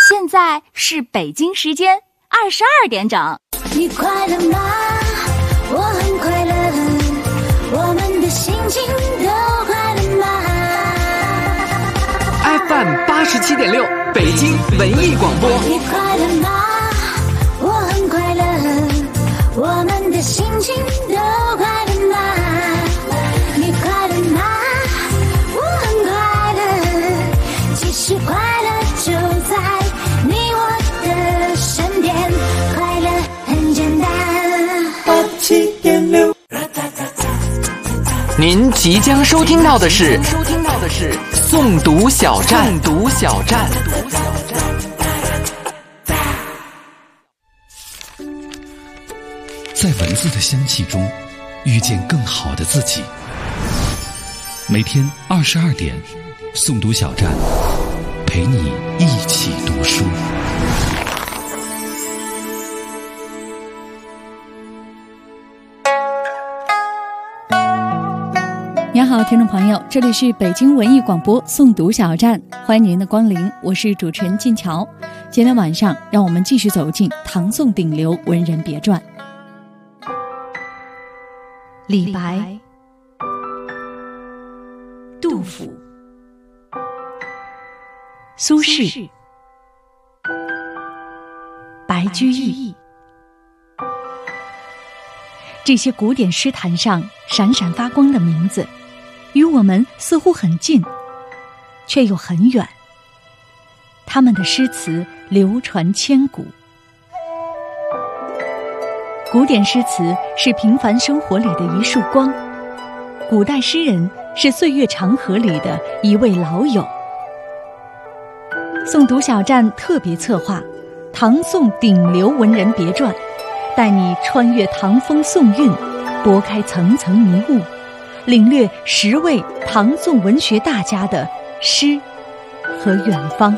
现在是北京时间22点整。 你快乐吗？我很快乐，我们的心情都快乐吗？ FM 87.6北京文艺广播。 你快乐吗？我很快乐，我们的心情都快乐吗？你快乐吗？我很快乐，其实快乐就在你我的身边，快乐很简单。87.6。 您即将收听到的是诵读小站。 在文字的香气中遇见更好的自己。每天22点，诵读小站，陪你一起读书。 您好，听众朋友，这里是北京文艺广播诵读小站，欢迎您的光临，我是主持人静乔。今天晚上，让我们继续走进唐宋顶流文人别传。李白、杜甫、苏轼、白居易，这些古典诗坛上闪闪发光的名字，与我们似乎很近，却又很远。他们的诗词流传千古。古典诗词是平凡生活里的一束光，古代诗人是岁月长河里的一位老友。诵读小站特别策划唐宋顶流文人别传，带你穿越唐风宋韵，拨开层层迷雾，领略10位唐宋文学大家的诗和远方。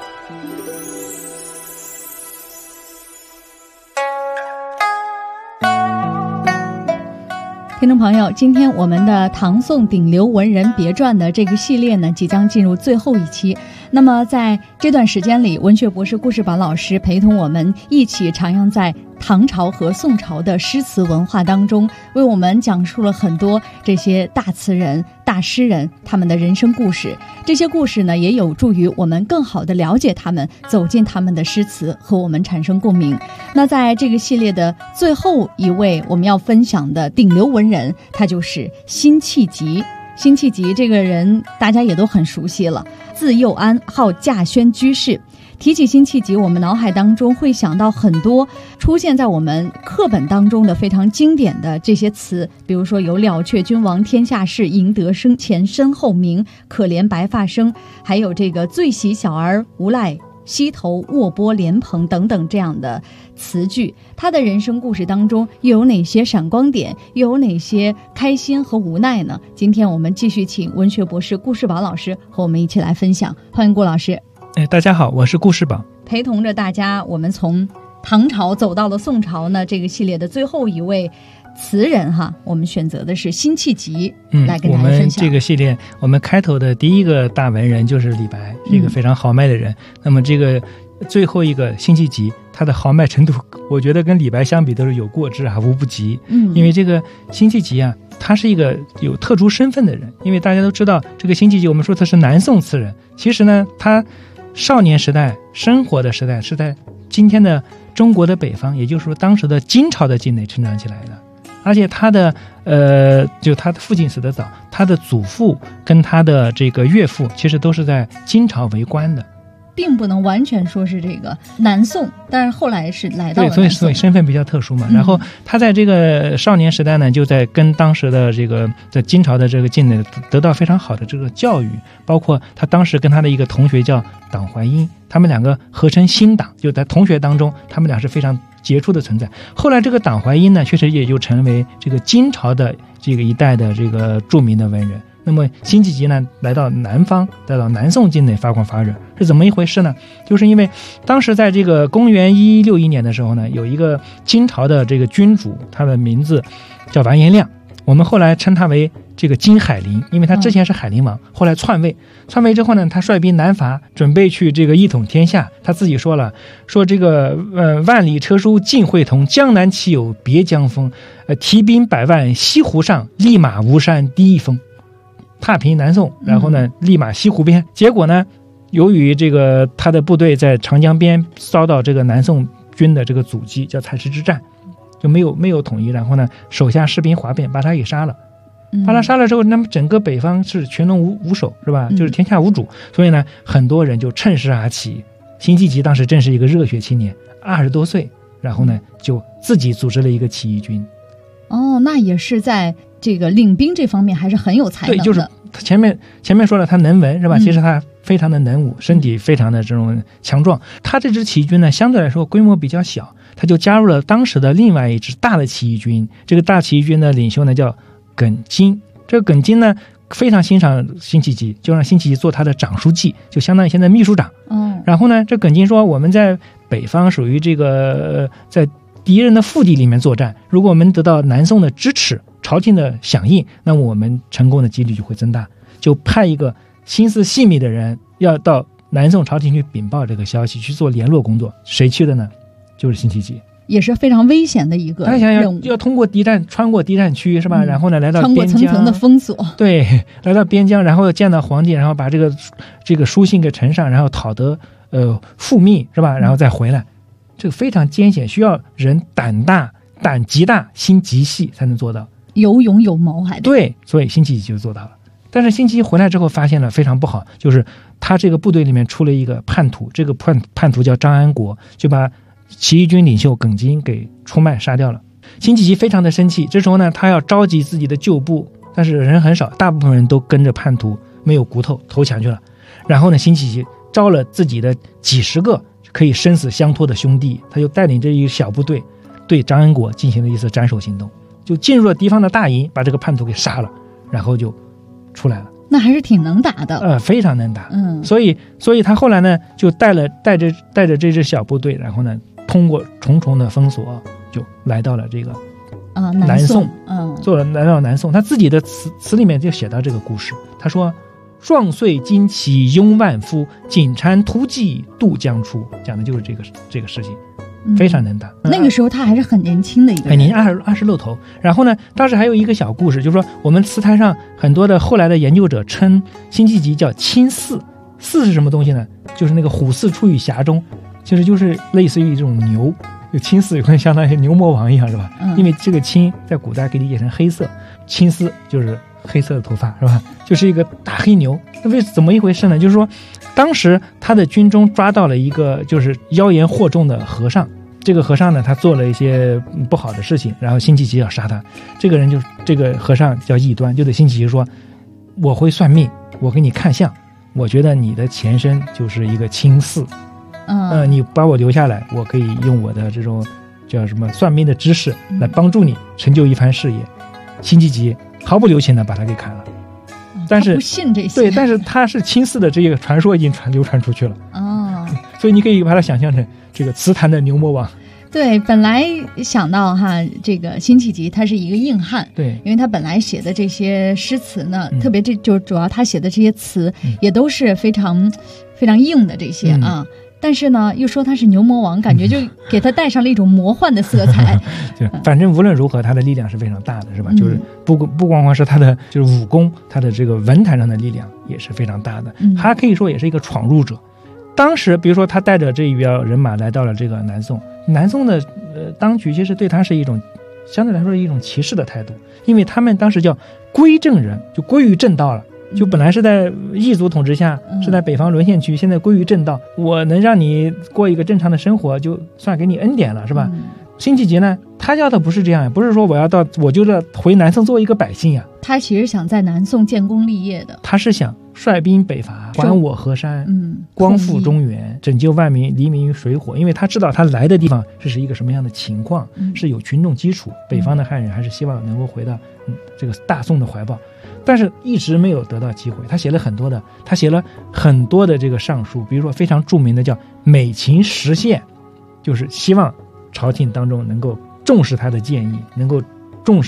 听众朋友，今天我们的唐宋顶流文人别传的这个系列呢，即将进入最后一期。那么在这段时间里，文学博士顾世宝老师陪同我们一起徜徉在唐朝和宋朝的诗词文化当中，为我们讲述了很多这些大词人、大诗人他们的人生故事。这些故事呢，也有助于我们更好地了解他们，走进他们的诗词，和我们产生共鸣。那在这个系列的最后一位我们要分享的顶流文人，他就是辛弃疾。辛弃疾这个人大家也都很熟悉了，字幼安，号稼轩居士。提起辛弃疾，我们脑海当中会想到很多出现在我们课本当中的非常经典的这些词，比如说有了却君王天下事，赢得生前身后名，可怜白发生，还有这个最喜小儿无赖，溪头卧剥莲蓬等等这样的词句。他的人生故事当中又有哪些闪光点，又有哪些开心和无奈呢？今天我们继续请文学博士顾世宝老师和我们一起来分享。欢迎顾老师。 大家好，我是顾世宝。 陪同着大家，我们从唐朝走到了宋朝呢，这个系列的最后一位词人哈，我们选择的是辛弃疾，来跟大家分享。我们这个系列，我们开头的第一个大文人就是李白，是一个非常豪迈的人。那么这个最后一个辛弃疾，他的豪迈程度，我觉得跟李白相比都是有过之无不及。因为这个辛弃疾啊，他是一个有特殊身份的人。因为大家都知道，这个辛弃疾，我们说他是南宋词人，其实呢，他少年时代生活的时代是在今天的中国的北方，也就是说当时的金朝的境内成长起来的。而且他的就他的父亲死得早，他的祖父跟他的这个岳父其实都是在金朝为官的， 并不能完全说是这个南宋，但是后来是来到了南宋。 对，所以身份比较特殊嘛。然后他在这个少年时代呢，就在跟当时的这个在金朝的这个境内得到非常好的这个教育，包括他当时跟他的一个同学叫党怀英，他们两个合称新党，就在同学当中，他们俩是非常杰出的存在。后来这个党怀英呢，确实也就成为这个金朝的这个一代的这个著名的文人。那么辛弃疾呢，来到南方，来到南宋境内发光发热，是怎么一回事呢？就是因为当时在这个公元1161年的时候呢，有一个金朝的这个君主，他的名字叫完颜亮，我们后来称他为这个金海陵，因为他之前是海陵王，后来篡位之后呢，他率兵南伐，准备去这个一统天下。他自己说了，说这个万里车书尽会同，江南岂有别江风？提兵100万西湖上，立马吴山第一峰。踏平南宋，然后呢，立马西湖边。结果呢，由于这个他的部队在长江边遭到这个南宋军的这个阻击，叫采石之战，就没有统一。然后呢，手下士兵哗变，把他给杀了。把他杀了之后，那么整个北方是群龙无首，是吧？就是天下无主。所以呢，很多人就趁势而起。辛弃疾当时正是一个热血青年，20多岁，然后呢，就自己组织了一个起义军。 哦，那也是在这个领兵这方面还是很有才能的。 对，就是他前面说了，他能文是吧？其实他非常的能武，身体非常的这种强壮。他这支起义军呢，相对来说规模比较小，他就加入了当时的另外一支大的起义军。这个大起义军的领袖呢叫耿京。这个耿京呢非常欣赏辛弃疾，就让辛弃疾做他的长书记，就相当于现在秘书长。然后呢，这耿京说，我们在北方属于这个在敌人的腹地里面作战，如果我们得到南宋的支持，朝廷的响应，那么我们成功的几率就会增大。就派一个心思细密的人要到南宋朝廷去禀报这个消息，去做联络工作。谁去的呢？就是辛弃疾。 也是非常危险的一个任务。 要通过敌占，穿过敌占区是吧？然后呢，来到边疆， 穿过层层的封锁。 对，来到边疆，然后见到皇帝，然后把这个书信给呈上，然后讨得复命是吧？然后再回来，这个非常艰险，需要人胆极大，心极细才能做到。 有勇有谋还得。 对，所以辛弃疾就做到了。但是辛弃疾回来之后发现了非常不好，就是他这个部队里面出了一个叛徒，这个叛徒叫张安国，就把起义军领袖耿京给出卖杀掉了。辛弃疾非常的生气，这时候呢，他要召集自己的旧部，但是人很少，大部分人都跟着叛徒没有骨头投降去了。然后呢，辛弃疾招了自己的几十个可以生死相托的兄弟，他就带领这一小部队对张安国进行了一次斩首行动，就进入了敌方的大营，把这个叛徒给杀了，然后就出来了。 那还是挺能打的， 非常能打。所以他后来呢，就带着这支小部队，然后呢，通过重重的封锁，就来到了这个南宋。来到南宋，他自己的词里面就写到这个故事。他说：“壮岁惊起拥万夫，锦缠图骑渡江出。”讲的就是这个事情。非常能打。 那个时候他还是很年轻的一个人， 很年轻，20露头。然后呢，当时还有一个小故事，就是说我们词坛上很多的后来的研究者称辛弃疾叫青驷。驷是什么东西呢？就是那个虎驷出于峡中，其实就是类似于这种牛，就青驷有可能相当于牛魔王一样，是吧？因为这个青在古代可以理解成黑色，青驷就是黑色的头发，是吧？就是一个大黑牛。那怎么一回事呢？就是说当时他的军中抓到了一个就是妖言惑众的和尚，这个和尚呢，他做了一些不好的事情，然后辛弃疾要杀他。这个和尚叫异端，就对辛弃疾说：“我会算命，我给你看相，我觉得你的前身就是一个青驷，你把我留下来，我可以用我的这种叫什么算命的知识来帮助你成就一番事业。”辛弃疾毫不留情的把他给砍了。但是他不信这些， 对，但是他是青驷的这个传说已经流传出去了。所以你可以把它想象成这个词坛的牛魔王。 对，本来想到这个辛弃疾他是一个硬汉， 对， 因为他本来写的这些诗词呢，特别就主要他写的这些词也都是非常非常硬的这些但是呢，又说他是牛魔王，感觉就给他带上了一种魔幻的色彩。 反正无论如何，他的力量是非常大的，是吧？就是不光光是他的就是武功，他的这个文坛上的力量也是非常大的。他可以说也是一个闯入者。当时，比如说他带着这一边人马来到了这个南宋的当局，其实对他是一种相对来说一种歧视的态度，因为他们当时叫归正人，就归于正道了。就本来是在异族统治下，是在北方沦陷区，现在归于正道，我能让你过一个正常的生活，就算给你恩典了，是吧？辛弃疾呢，他要的不是这样，不是说我就是回南宋做一个百姓呀。 他其实想在南宋建功立业的， 他是想率兵北伐，还我河山，光复中原，拯救万民，黎民于水火。因为他知道他来的地方这是一个什么样的情况，是有群众基础，北方的汉人还是希望能够回到这个大宋的怀抱。但是一直没有得到机会。他写了很多的这个上书，比如说非常著名的叫美琴实现，就是希望朝廷当中能够重视他的建议，能够重视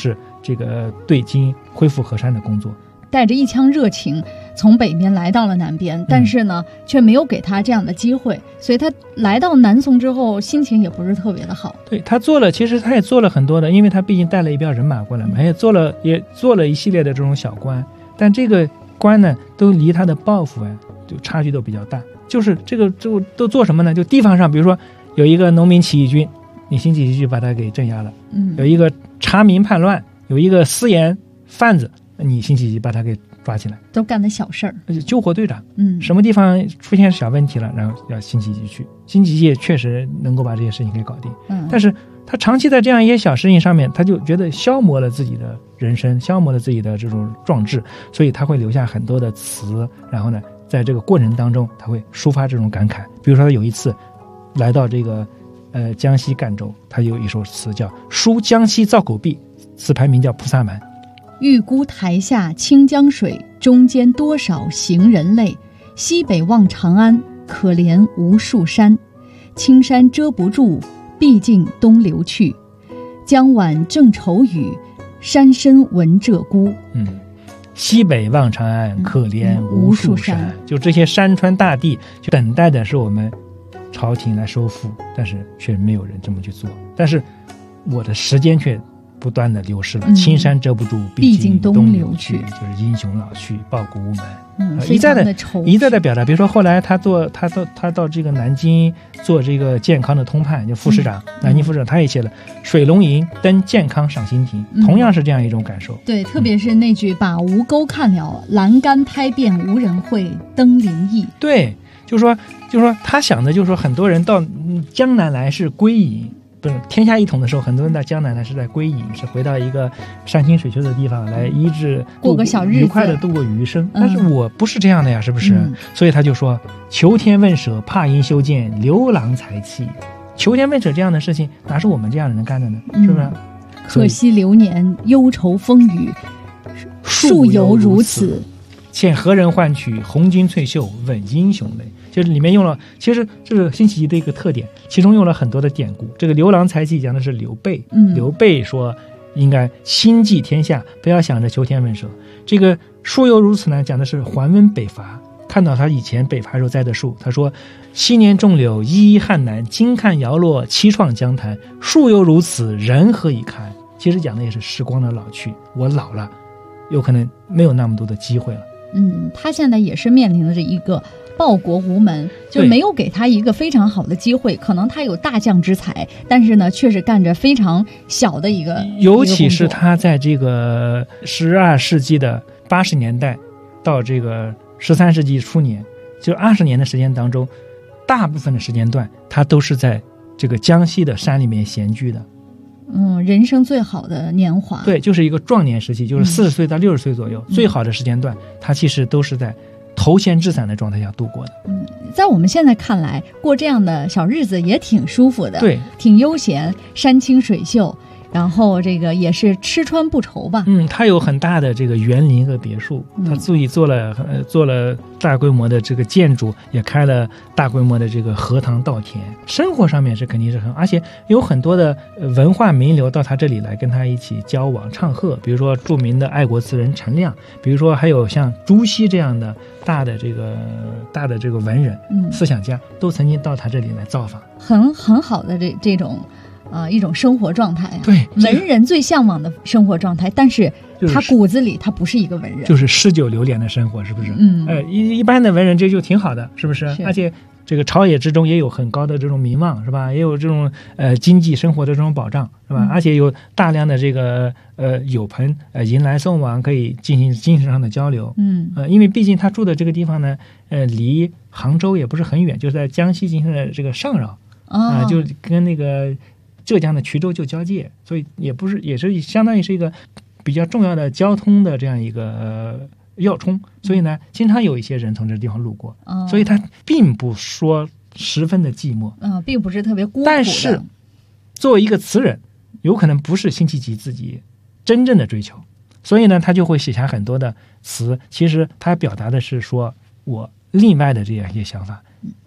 这个对京恢复河山的工作。 带着一腔热情从北边来到了南边，但是呢，却没有给他这样的机会，所以他来到南宋之后，心情也不是特别的好。 对，他做了，其实他也做了很多的，因为他毕竟带了一票人马过来嘛，也做了一系列的这种小官，但这个官呢，都离他的抱负就差距都比较大。就是这个就都做什么呢？就地方上，比如说有一个农民起义军，你辛弃疾去把他给镇压了；有一个查民叛乱，有一个私盐贩子，你辛弃疾把他给抓起来， 都干的小事儿。 救火队长，什么地方出现小问题了，然后要辛弃疾去。辛弃疾也确实能够把这些事情给搞定，但是他长期在这样一些小事情上面，他就觉得消磨了自己的人生，消磨了自己的这种壮志，所以他会留下很多的词，然后呢，在这个过程当中，他会抒发这种感慨。比如说，他有一次来到这个江西赣州，他有一首词叫《书江西造狗壁》，词牌名叫《菩萨蛮》。 玉孤台下清江水，中间多少行人泪。西北望长安，可怜无数山。青山遮不住，毕竟东流去。江晚正愁雨，山深闻鹧鸪。 西北望长安，可怜无数山。就这些山川大地，就等待的是我们朝廷来收复，但是却没有人这么去做。但是我的时间却不断的流失了，青山遮不住，毕竟东流去，就是英雄老去，报国无门。一再的表达。比如说后来他到这个南京做这个健康的通判，就副市长，南京副市长，他也写了水龙吟登健康赏心亭，同样是这样一种感受。 对，特别是那句把吴钩看了，栏杆拍遍无人会，登临邑。 对，就是说他想的就是说，很多人到江南来是归隐。不是天下一统的时候，很多人到江南来是在归隐，是回到一个山清水秀的地方来医治， 过个小日子， 愉快的度过余生。但是我不是这样的呀，是不是？所以他就说：“求天问舍，怕因修建，刘郎才气。”求天问舍这样的事情，哪是我们这样的人干的呢？是不是？ 可惜流年忧愁风雨，树犹如此。 欠何人换取红巾翠袖问英雄泪？就是里面用了，其实这是辛弃疾的一个特点，其中用了很多的典故。这个刘郎才气讲的是刘备，刘备说应该心系天下，不要想着求天问舍。这个树犹如此呢，讲的是桓温北伐，看到他以前北伐时候栽的树，他说昔年种柳依依汉南，今看摇落凄怆江潭，树犹如此，人何以堪？其实讲的也是时光的老去，我老了，有可能没有那么多的机会了。 他现在也是面临着一个报国无门，就没有给他一个非常好的机会。可能他有大将之才，但是呢，却是干着非常小的一个， 尤其是他在这个12世纪的80年代到这个13世纪初年，就20年的时间当中，大部分的时间段，他都是在这个江西的山里面闲居的。 人生最好的年华， 对，就是一个壮年时期，就是40岁到60岁左右，最好的时间段，他其实都是在头衔置散的状态下度过的。 在我们现在看来，过这样的小日子也挺舒服的， 对，挺悠闲，山清水秀，然后这个也是吃穿不愁吧。 他有很大的这个园林和别墅，他自己做了大规模的这个建筑，也开了大规模的这个荷塘稻田，生活上面是肯定是而且有很多的文化名流到他这里来跟他一起交往唱和，比如说著名的爱国词人陈亮，比如说还有像朱熹这样的大的这个文人、思想家，都曾经到他这里来造访， 很好的这种一种生活状态对， 文人最向往的生活状态，但是他骨子里他不是一个文人， 就是诗酒流连的生活，是不是？一般的文人这就挺好的，是不是？而且这个朝野之中也有很高的这种名望，是吧？也有这种经济生活的这种保障，是吧？而且有大量的这个友朋迎来送往，可以进行精神上的交流。因为毕竟他住的这个地方呢，离杭州也不是很远，就是在江西境内的这个上饶就跟那个浙江的衢州就交界，所以也是相当于是一个比较重要的交通的这样一个要冲，所以呢，经常有一些人从这地方路过，所以他并不说十分的寂寞， 并不是特别孤苦的。 但是作为一个词人，有可能不是辛弃疾自己真正的追求，所以呢，他就会写下很多的词，其实他表达的是说我另外的这样一些想法。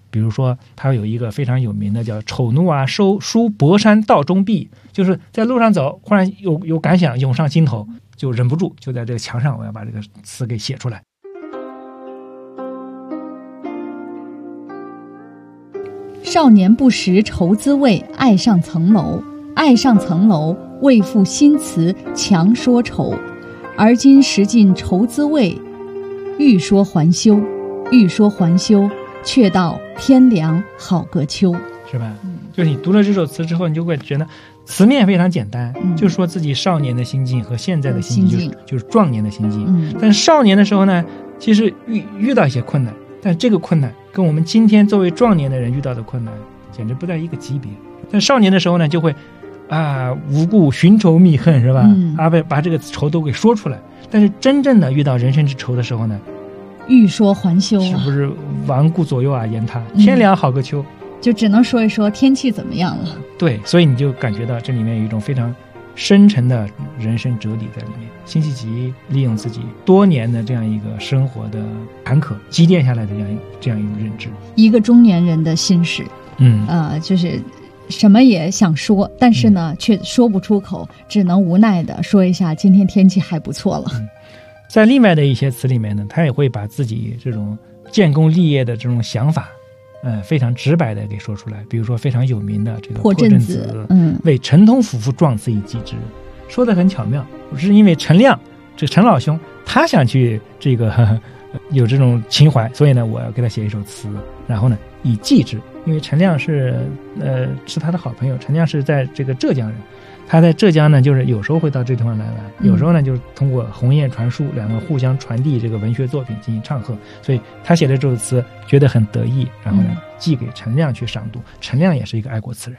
比如说他有一个非常有名的叫丑怒啊书博山道中壁，就是在路上走忽然有感想涌上心头，就忍不住就在这个墙上我要把这个词给写出来。 少年不识愁滋味，爱上层楼，爱上层楼，为赋新词强说愁。而今识尽愁滋味，欲说还休，欲说还休，却道天凉好个秋， 是吧？就是你读了这首词之后，你就会觉得词面非常简单，就说自己少年的心境和现在的心境，就是壮年的心境。但少年的时候呢，其实遇到一些困难，但这个困难跟我们今天作为壮年的人遇到的困难简直不在一个级别。但少年的时候呢，就会无故寻仇觅恨，是吧？把这个仇都给说出来。但是真正的遇到人生之仇的时候呢， 欲说还休是不是顽固左右啊？言他天凉好个秋， 就只能说一说天气怎么样了。 对，所以你就感觉到这里面有一种非常深沉的人生哲理在里面。辛弃疾利用自己多年的这样一个生活的坎坷积淀下来的这样一种认知，一个中年人的心事。 就是什么也想说，但是呢却说不出口，只能无奈的说一下今天天气还不错了。 在另外的一些词里面呢，他也会把自己这种建功立业的这种想法非常直白的给说出来。比如说非常有名的这个破阵子，为陈通夫妇壮词以寄之，说得很巧妙。是因为陈亮这个陈老兄他想去这个有这种情怀，所以呢我要给他写一首词，然后呢以寄之。因为陈亮是他的好朋友，陈亮是在这个浙江人，他在浙江呢就是有时候会到这地方来玩，有时候呢就是通过鸿雁传书，两个互相传递这个文学作品进行唱和，所以他写的这首词觉得很得意，然后呢寄给陈亮去赏读。陈亮也是一个爱国词人。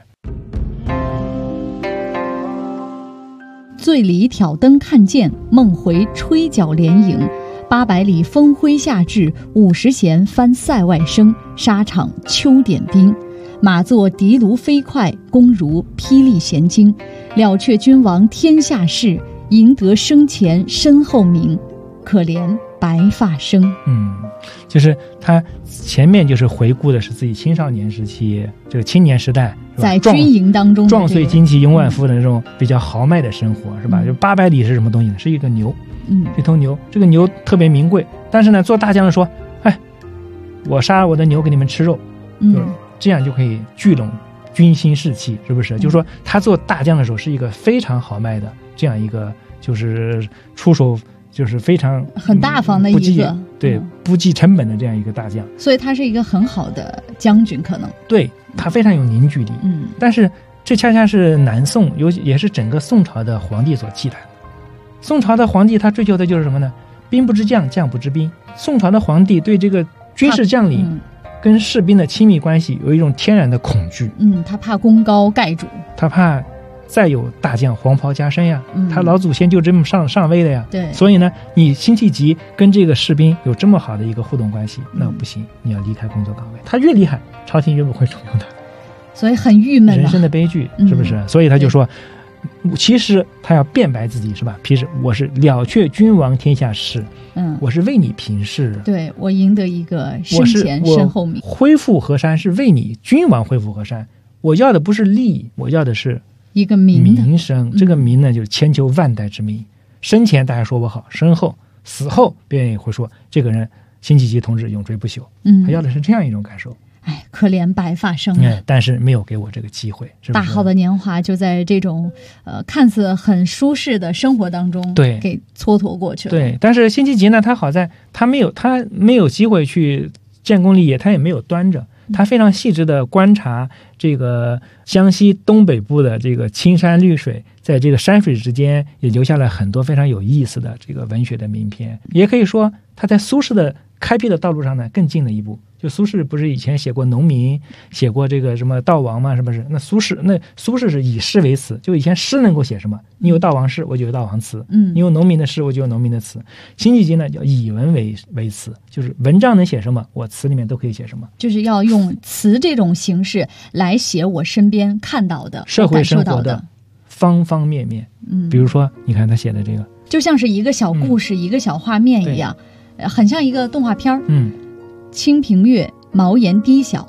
醉里挑灯看剑，梦回吹角连营。800里烽辉下至，50弦翻塞外声。沙场秋点兵，马作的卢飞快，弓如霹雳弦惊。了却君王天下事，赢得生前身后名。可怜白发生。 就是他前面就是回顾的是自己青少年时期，这个青年时代， 在军营当中壮岁金旗永晚夫的那种比较豪迈的生活，是吧？就800里是什么东西呢？是一个牛，一头牛。这个牛特别名贵，但是呢，做大将的说，我杀我的牛给你们吃肉，就是这样就可以聚拢军心士气，是不是？就是说他做大将的时候是一个非常豪迈的这样一个，就是出手就是非常很大方的一个， 不计成本的这样一个大将， 所以他是一个很好的将军，可能对他非常有凝聚力。但是这恰恰是南宋，也是整个宋朝的皇帝所忌惮的。宋朝的皇帝他追求的就是什么呢？兵不知将，将不知兵。宋朝的皇帝对这个军事将领跟士兵的亲密关系有一种天然的恐惧。 他怕功高盖主， 他怕再有大将黄袍加身呀，他老祖先就这么上位的呀。 对， 所以呢，你辛弃疾跟这个士兵有这么好的一个互动关系，那不行，你要离开工作岗位。他越厉害，朝廷越不会重用他， 所以很郁闷。 人生的悲剧，是不是？所以他就说，其实他要辩白自己，是吧？其实我是了却君王天下事，我是为你平事， 对，我赢得一个生前身后名。 恢复河山是为你君王恢复河山，我要的不是利益，我要的是一个名声。这个名呢，就是千秋万代之名。生前大家说我好，身后死后别人也会说这个人辛弃疾同志永垂不朽。他要的是这样一种感受。 可怜白发生， 但是没有给我这个机会，是不是？ 大好的年华就在这种看似很舒适的生活当中，给蹉跎过去了。 对，但是辛弃疾呢，他好在他没有机会去建功立业，他也没有端着。他非常细致的观察这个江西东北部的这个青山绿水，在这个山水之间也留下了很多非常有意思的这个文学的名篇。也可以说他在苏轼的开辟的道路上呢更进了一步。就苏轼不是以前写过农民，写过这个什么悼亡吗？是不是？那苏轼是以诗为词，就以前诗能够写什么？你有悼亡诗，我就有悼亡词；你有农民的诗，我就有农民的词。辛弃疾呢叫以文为词，就是文章能写什么，我词里面都可以写什么， 就是要用词这种形式来写我身边看到的、 社会生活的方方面面。比如说，你看他写的这个， 就像是一个小故事、一个小画面一样，很像一个动画片。清平乐，茅檐低小，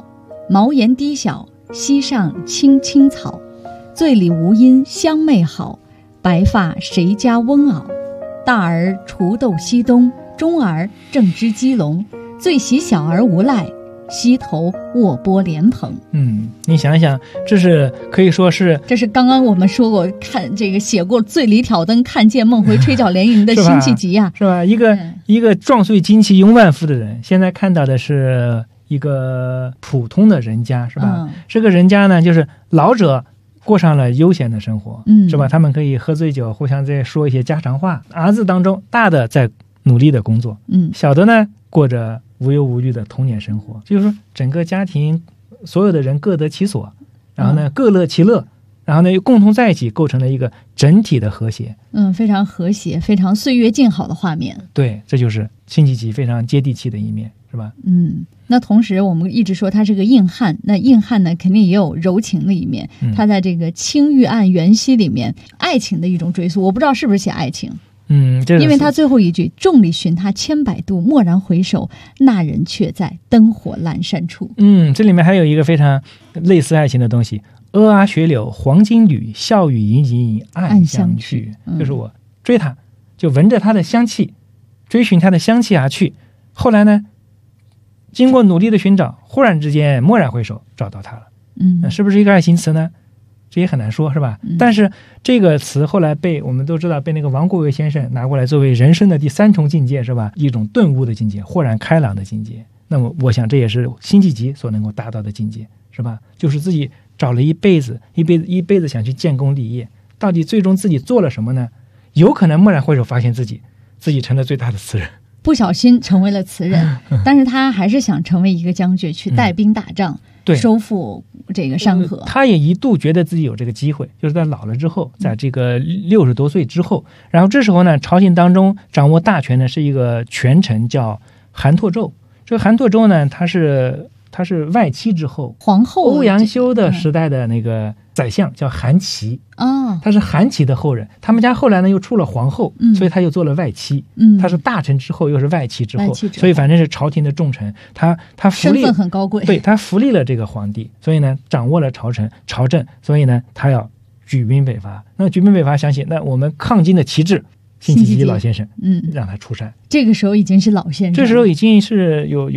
茅檐低小，溪上青青草。醉里吴音相媚好，白发谁家翁媪。大儿锄豆溪东，中儿正织鸡笼。最喜小儿无赖，溪头卧剥莲蓬。 你想想，这是可以说是， 这是刚刚我们说过，看这个写过“醉里挑灯看见梦回，吹角连营”的辛弃疾呀， 是吧？一个壮岁惊奇拥万夫的人，现在看到的是一个普通的人家，是吧？这个人家呢，就是老者过上了悠闲的生活，是吧？他们可以喝醉酒，互相在说一些家常话。儿子当中，大的在努力的工作，小的呢过着无忧无虑的童年生活。就是说，整个家庭所有的人各得其所，然后呢各乐其乐，然后呢又共同在一起，构成了一个整体的和谐。 非常和谐，非常岁月静好的画面。 对，这就是辛弃疾非常接地气的一面，是吧？ 那同时我们一直说他是个硬汉，那硬汉呢肯定也有柔情的一面。他在这个青玉案元夕里面，爱情的一种追溯，我不知道是不是写爱情。因为他最后一句“众里寻他千百度，蓦然回首，那人却在灯火阑珊处”。 这里面还有一个非常类似爱情的东西，阿儿雪柳黄金缕，笑语盈盈暗香去。就是我追他，就闻着他的香气，追寻他的香气而去。后来呢，经过努力的寻找，忽然之间蓦然回首，找到他了。那是不是一个爱情词呢？这也很难说，是吧？但是这个词后来我们都知道被那个王国维先生拿过来作为人生的第三重境界，是吧？一种顿悟的境界，豁然开朗的境界。那么我想这也是辛弃疾所能够达到的境界，是吧？就是自己找了一辈子想去建功立业，到底最终自己做了什么呢？有可能蓦然回首发现自己成了最大的词人， 不小心成为了词人，但是他还是想成为一个将军，去带兵打仗，收复这个山河。 他也一度觉得自己有这个机会，就是在老了之后，在这个60多岁之后，然后这时候呢，朝廷当中掌握大权的是一个权臣叫韩拓胄。这个韩拓胄呢，他是外戚之后， 皇后欧阳修的时代的那个宰相叫韩琦他是韩琦的后人。他们家后来呢又出了皇后，所以他又做了外戚。他是大臣之后又是外戚之后，所以反正是朝廷的重臣。他福利身份很高贵， 对，他福利了这个皇帝，所以呢掌握了朝政，所以呢他要举兵北伐。那举兵北伐，想起那我们抗金的旗帜辛弃疾老先生，让他出山。 这个时候已经是老先生， 这时候已经是有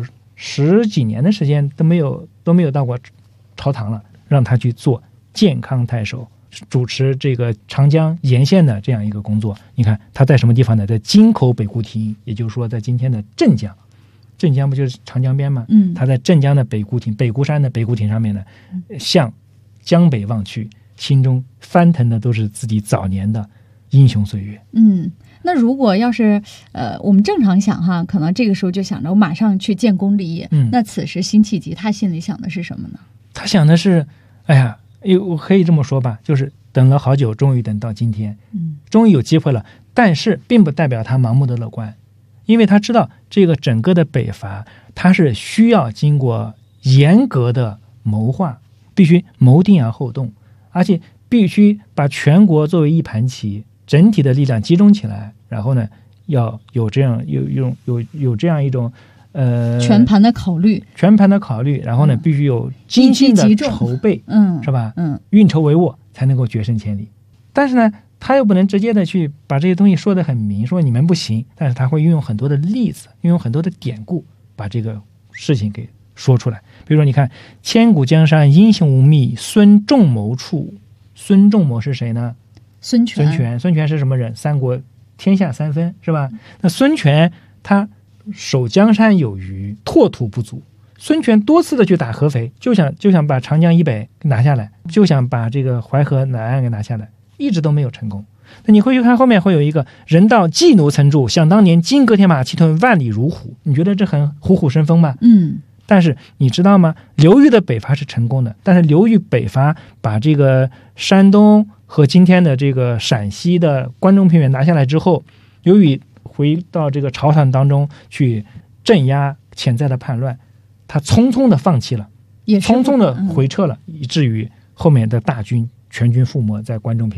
10几年的时间都没有到过朝堂了，让他去做建康太守，主持这个长江沿线的这样一个工作。你看他在什么地方呢？在京口北固亭，也就是说在今天的镇江。镇江不就是长江边吗？他在镇江的北固亭，北固山的北固亭上面呢，向江北望去，心中翻腾的都是自己早年的英雄岁月。 那如果要是我们正常想哈，可能这个时候就想着我马上去建功立业。那此时辛弃疾他心里想的是什么呢？ 他想的是，哎呀，我可以这么说吧，就是等了好久，终于等到今天，终于有机会了。但是并不代表他盲目的乐观，因为他知道这个整个的北伐，他是需要经过严格的谋划，必须谋定而后动，而且必须把全国作为一盘棋，整体的力量集中起来，然后呢，要有这样一种全盘的考虑， 然后呢，必须有精心的筹备，是吧？运筹帷幄才能够决胜千里。但是呢，他又不能直接的去把这些东西说得很明，说你们不行，但是他会运用很多的例子，运用很多的典故，把这个事情给说出来。比如说，你看“千古江山英雄无觅，孙仲谋处”。孙仲谋是谁呢？孙权是什么人？三国天下三分，是吧？那孙权他守江山有余，拓土不足。孙权多次的去打合肥，就想把长江以北拿下来，就想把这个淮河南岸给拿下来，一直都没有成功。那你会去看后面会有一个人道季奴曾著，想当年金戈铁马，气吞万里如虎。你觉得这很虎虎生风吗？但是你知道吗？刘裕的北伐是成功的，但是刘裕北伐把这个山东和今天的这个陕西的关中平原拿下来之后，刘裕回到这个朝堂当中去镇压潜在的叛乱，他匆匆的放弃了，匆匆的回撤了，以至于后面的大军全军覆没在关中平原。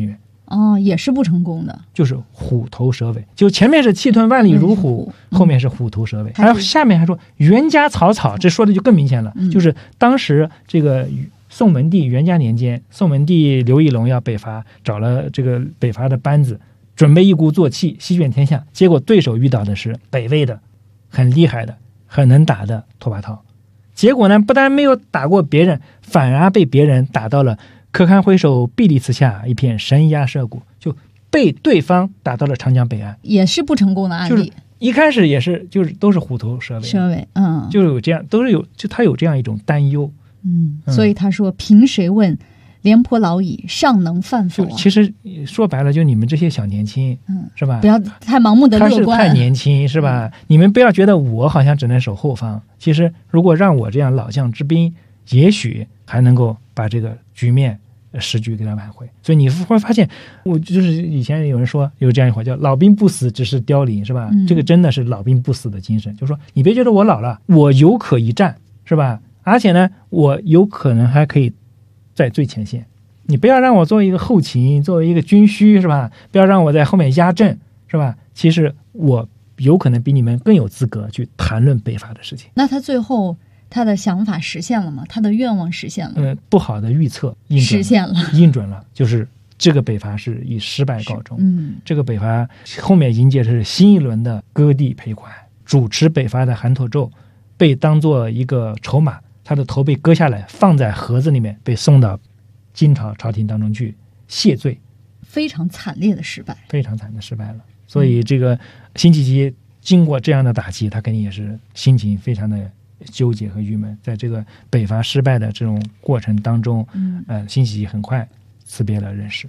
哦，也是不成功的， 就是虎头蛇尾，就前面是气吞万里如虎，后面是虎头蛇尾。还有下面还说袁家草草，这说的就更明显了，就是当时这个宋文帝元嘉年间，宋文帝刘义隆要北伐，找了这个北伐的班子，准备一鼓作气席卷天下，结果对手遇到的是北魏的很厉害的很能打的拓跋焘，结果呢不但没有打过别人，反而被别人打到了可堪回首碧丽池下，一片神鸦麝骨，就被对方打到了长江北岸， 也是不成功的案例。 就是一开始也是就是都是虎头蛇尾，就是有这样，都是有，就他有这样一种担忧。 所以他说凭谁问，廉颇老矣，尚能饭否？ 其实说白了，就你们这些小年轻，是吧？ 不要太盲目的乐观， 他是太年轻，是吧？你们不要觉得我好像只能守后方，其实如果让我这样老将之兵，也许还能够把这个局面时局给他挽回。所以你会发现，我就是以前有人说有这样一话叫老兵不死只是凋零，是吧？这个真的是老兵不死的精神，就是说你别觉得我老了，我有可一战，是吧？而且呢，我有可能还可以在最前线，你不要让我作为一个后勤，作为一个军需，是吧？不要让我在后面压阵，是吧？其实我有可能比你们更有资格去谈论北伐的事情。 那他最后他的想法实现了吗？他的愿望实现了吗？ 不好的预测实现了， 印准了，就是这个北伐是以失败告终。这个北伐后面迎接的是新一轮的割地赔款。主持北伐的韩侂胄被当做一个筹码，他的头被割下来，放在盒子里面，被送到金朝朝廷当中去谢罪。 非常惨烈的失败， 非常惨的失败了。所以这个辛弃疾经过这样的打击，他肯定也是心情非常的纠结和郁闷。在这个北伐失败的这种过程当中，辛弃疾很快辞别了人世。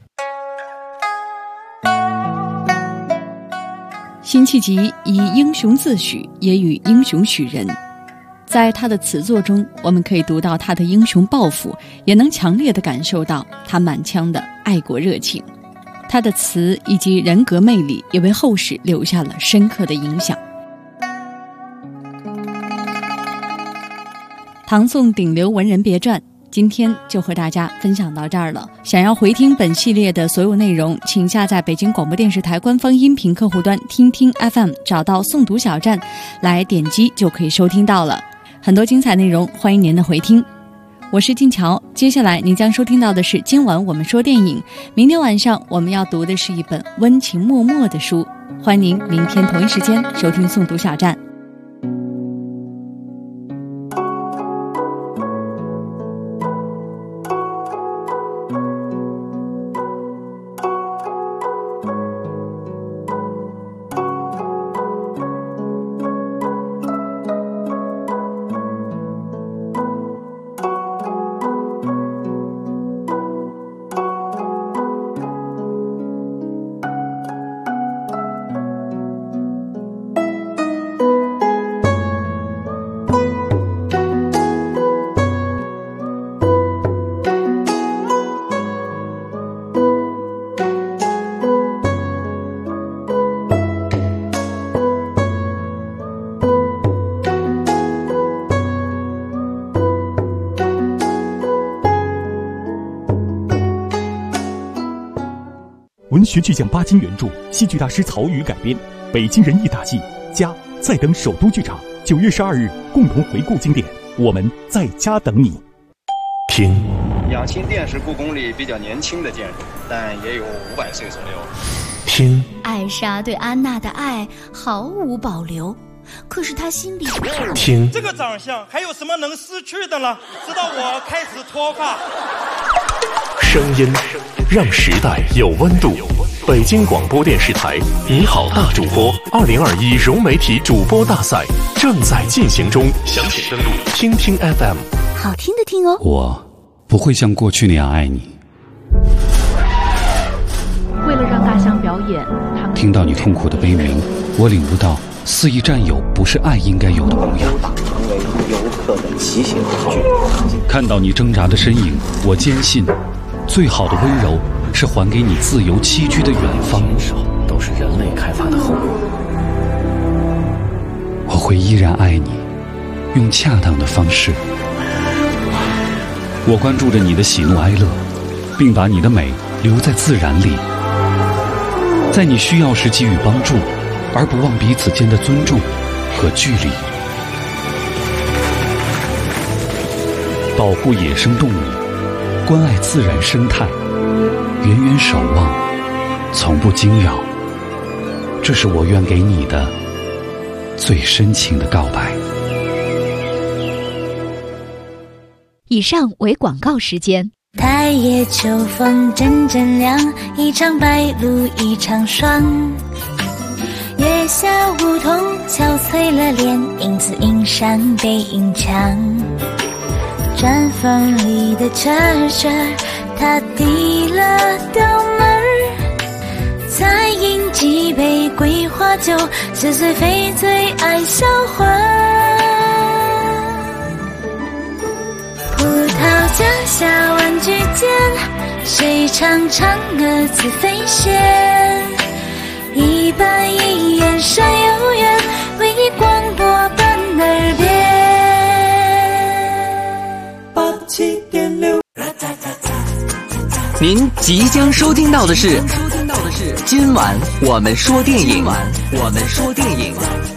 辛弃疾以英雄自诩，也与英雄许人。在他的词作中，我们可以读到他的英雄抱负，也能强烈地感受到他满腔的爱国热情。他的词以及人格魅力也为后世留下了深刻的影响。唐宋顶流文人别传，今天就和大家分享到这儿了。想要回听本系列的所有内容，请下载北京广播电视台官方音频客户端听听 FM， 找到诵读小站来点击就可以收听到了。很多精彩内容，欢迎您的回听。我是静乔，接下来您将收听到的是今晚我们说电影。明天晚上我们要读的是一本温情脉脉的书，欢迎您明天同一时间收听诵读小站。 文学巨匠巴金原著，戏剧大师曹禺改编，北京人艺大戏家在等首都剧场9月12日共同回顾经典，我们在家等你。听， 养心殿是故宫里比较年轻的建筑，但也有500岁左右。 听， 艾莎对安娜的爱毫无保留，可是她心里听， 这个长相还有什么能失去的呢？直到我开始脱发。 声音让时代有温度。北京广播电视台你好大主播2021融媒体主播大赛正在进行中，详情登录听听 FM。 好听的听哦。 我不会像过去那样爱你。 为了让大象表演，他们听到你痛苦的悲鸣，我领悟到肆意占有不是爱应该有的模样。 成为游客的骑行工具。 看到你挣扎的身影，我坚信最好的温柔是还给你自由栖居的远方。 都是人类开发的后果。 我会依然爱你，用恰当的方式。我关注着你的喜怒哀乐，并把你的美留在自然里， 在你需要时给予帮助，而不忘彼此间的尊重和距离。保护野生动物，关爱自然生态，远远守望，从不惊扰，这是我愿给你的最深情的告白。 以上为广告时间。 太夜秋风阵阵凉，一场白露一场霜。月下梧桐憔悴了脸，影子映上背影墙。毡房里的车车，他递了刀门儿，再饮几杯桂花酒，似水非醉爱销魂。葡萄架下玩具间，谁唱嫦娥自飞仙？一板一眼山有缘，为你广播伴耳边。87.6。 您即将收听到的是今晚我们说电影。